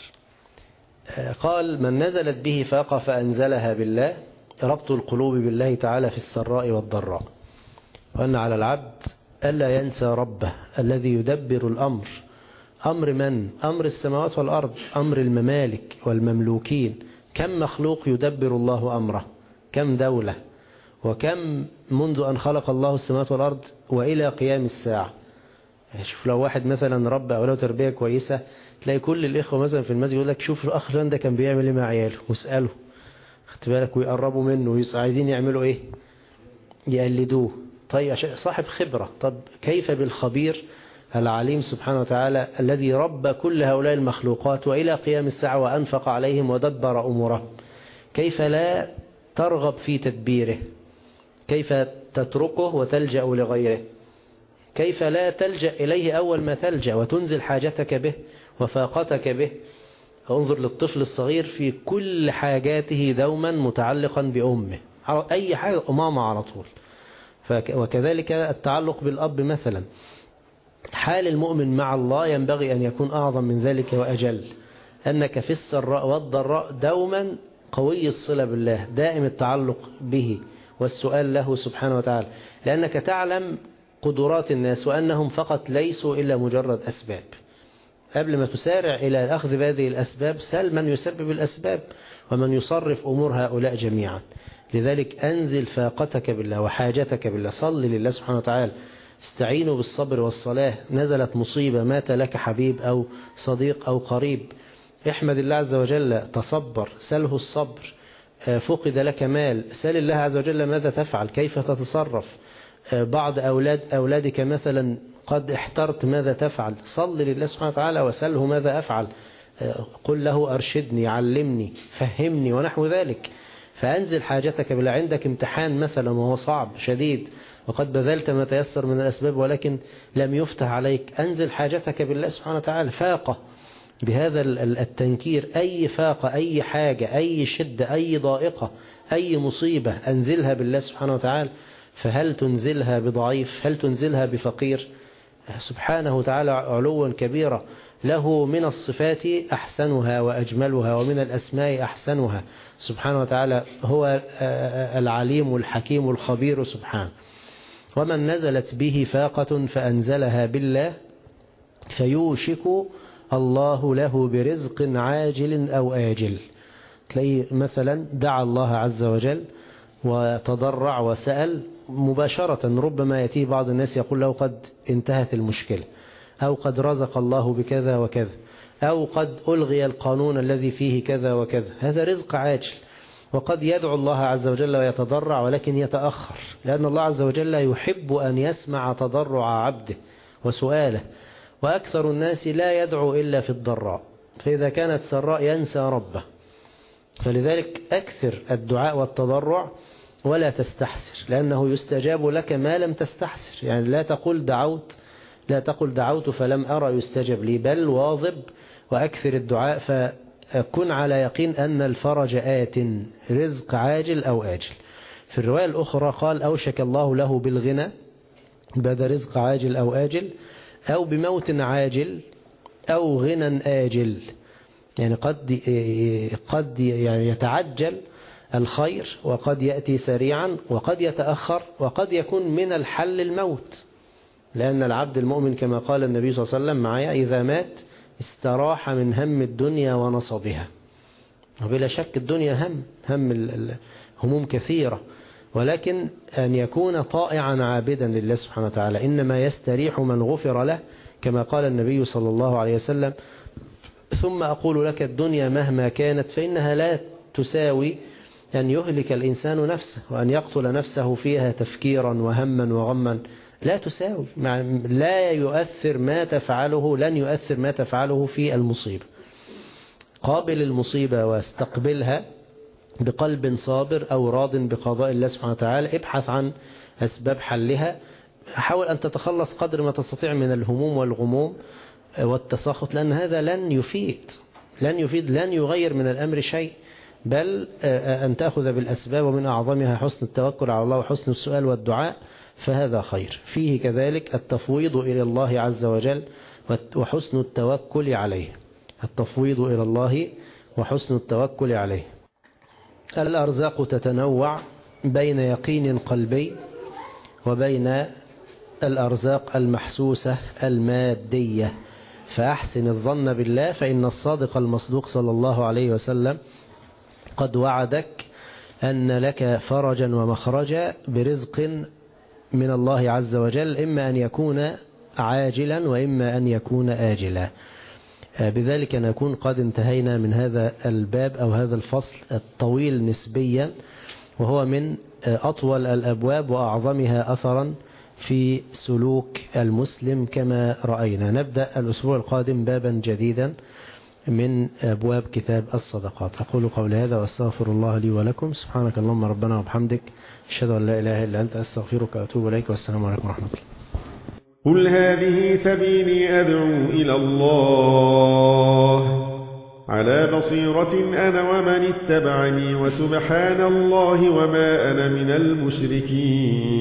قال من نزلت به فاقة فأنزلها بالله، ربط القلوب بالله تعالى في السراء والضراء، وأن على العبد ألا ينسى ربه الذي يدبر الأمر. أمر من؟ أمر السماوات والأرض، أمر الممالك والمملوكين. كم مخلوق يدبر الله أمره، كم دولة، وكم منذ أن خلق الله السماوات والأرض وإلى قيام الساعة. شوف لو واحد مثلا رب أولاده تربية كويسة، تلاقي كل الإخوة مثلا في المسجد يقول لك شوف الأخ ده كان بيعمل إيه مع عياله، واسأله خدت بالك، ويقربوا منه عايزين يعملوا إيه، يقلدوه. طيب صاحب خبرة. طب كيف بالخبير العليم سبحانه وتعالى الذي رب كل هؤلاء المخلوقات وإلى قيام الساعة وأنفق عليهم ودبر أمورهم؟ كيف لا ترغب في تدبيره؟ كيف تتركه وتلجأ لغيره؟ كيف لا تلجأ إليه أول ما تلجأ وتنزل حاجتك به وفاقتك به؟ انظر للطفل الصغير في كل حاجاته دوما متعلقا بأمه، أي حاجة أمامه على طول. وكذلك التعلق بالأب مثلا. حال المؤمن مع الله ينبغي أن يكون أعظم من ذلك وأجل، أنك في السراء والضراء دوما قوي الصلة بالله، دائم التعلق به والسؤال له سبحانه وتعالى، لأنك تعلم قدرات الناس وأنهم فقط ليسوا إلا مجرد أسباب. قبل ما تسارع إلى أخذ هذه الأسباب سل من يسبب الأسباب ومن يصرف أمور هؤلاء جميعا. لذلك أنزل فاقتك بالله وحاجتك بالله، صل لله سبحانه وتعالى، استعينوا بالصبر والصلاة. نزلت مصيبة، مات لك حبيب أو صديق أو قريب، احمد الله عز وجل، تصبر، سله الصبر. فقد لك مال، سل الله عز وجل ماذا تفعل، كيف تتصرف. بعض أولادك مثلا قد احترت، ماذا تفعل؟ صل لله سبحانه وتعالى وسله ماذا أفعل، قل له أرشدني، علمني، فهمني، ونحو ذلك. فأنزل حاجتك بالله. عندك امتحان مثلا وهو صعب شديد وقد بذلت ما تيسر من الأسباب ولكن لم يفتح عليك، أنزل حاجتك بالله سبحانه وتعالى. فاقة بهذا التنكير، أي فاقة، أي حاجة، أي شدة، أي ضائقة، أي مصيبة، أنزلها بالله سبحانه وتعالى. فهل تنزلها بضعيف؟ هل تنزلها بفقير؟ سبحانه وتعالى علوا كبيرا، له من الصفات أحسنها وأجملها ومن الأسماء أحسنها سبحانه وتعالى. هو العليم الحكيم الخبير سبحانه. ومن نزلت به فاقة فأنزلها بالله فيوشك الله له برزق عاجل أو آجل. تلاقي مثلا دعا الله عز وجل وتضرع وسأل مباشرة، ربما يأتي بعض الناس يقول له قد انتهت المشكلة، أو قد رزق الله بكذا وكذا، أو قد ألغي القانون الذي فيه كذا وكذا. هذا رزق عاجل. وقد يدعو الله عز وجل ويتضرع ولكن يتأخر، لأن الله عز وجل يحب أن يسمع تضرع عبده وسؤاله. وأكثر الناس لا يدعو إلا في الضراء، فإذا كانت سراء ينسى ربه. فلذلك أكثر الدعاء والتضرع ولا تستحسر، لأنه يستجاب لك ما لم تستحسر. يعني لا تقل دعوت فلم أرى يستجب لي، بل واظب وأكثر الدعاء، فكن على يقين أن الفرج آت، رزق عاجل أو آجل. في الرواية الأخرى قال أوشك الله له بالغنى، بدأ رزق عاجل أو آجل، أو بموت عاجل أو غنى آجل. يعني قد يعني يتعجل الخير وقد يأتي سريعا وقد يتأخر وقد يكون من الحل الموت، لأن العبد المؤمن كما قال النبي صلى الله عليه وسلم معايا إذا مات استراح من هم الدنيا ونصبها. وبلا شك الدنيا هموم كثيرة، ولكن أن يكون طائعا عابدا لله سبحانه وتعالى. إنما يستريح من غفر له كما قال النبي صلى الله عليه وسلم ثم أقول لك الدنيا مهما كانت فإنها لا تساوي أن يهلك الإنسان نفسه وأن يقتل نفسه فيها تفكيرا وهما وغما، لا تساوي، لا يؤثر ما تفعله، لن يؤثر ما تفعله في المصيبة. قابل المصيبة واستقبلها بقلب صابر أو راض بقضاء الله سبحانه وتعالى. ابحث عن أسباب حلها، حاول أن تتخلص قدر ما تستطيع من الهموم والغموم والتساخط، لأن هذا لن يغير من الأمر شيء، بل أن تأخذ بالأسباب، ومن أعظمها حسن التوكل على الله وحسن السؤال والدعاء، فهذا خير. فيه كذلك التفويض إلى الله عز وجل وحسن التوكل عليه. التفويض إلى الله وحسن التوكل عليه. الأرزاق تتنوع بين يقين قلبي وبين الأرزاق المحسوسة المادية، فأحسن الظن بالله، فإن الصادق المصدوق صلى الله عليه وسلم قد وعدك أن لك فرجا ومخرجا برزق من الله عز وجل، إما أن يكون عاجلا وإما أن يكون آجلا. بذلك نكون قد انتهينا من هذا الباب أو هذا الفصل الطويل نسبيا، وهو من أطول الأبواب وأعظمها أثرا في سلوك المسلم كما رأينا. نبدأ الأسبوع القادم بابا جديدا من أبواب كتاب الصدقات. أقول قولي هذا وأستغفر الله لي ولكم. سبحانك اللهم ربنا وبحمدك، أشهد أن لا إله إلا أنت، أستغفرك وأتوب إليك، والسلام عليكم ورحمة الله.
قل هذه سبيلي أدعو إلى الله على بصيرة أنا ومن اتبعني، وسبحان الله وما أنا من المشركين.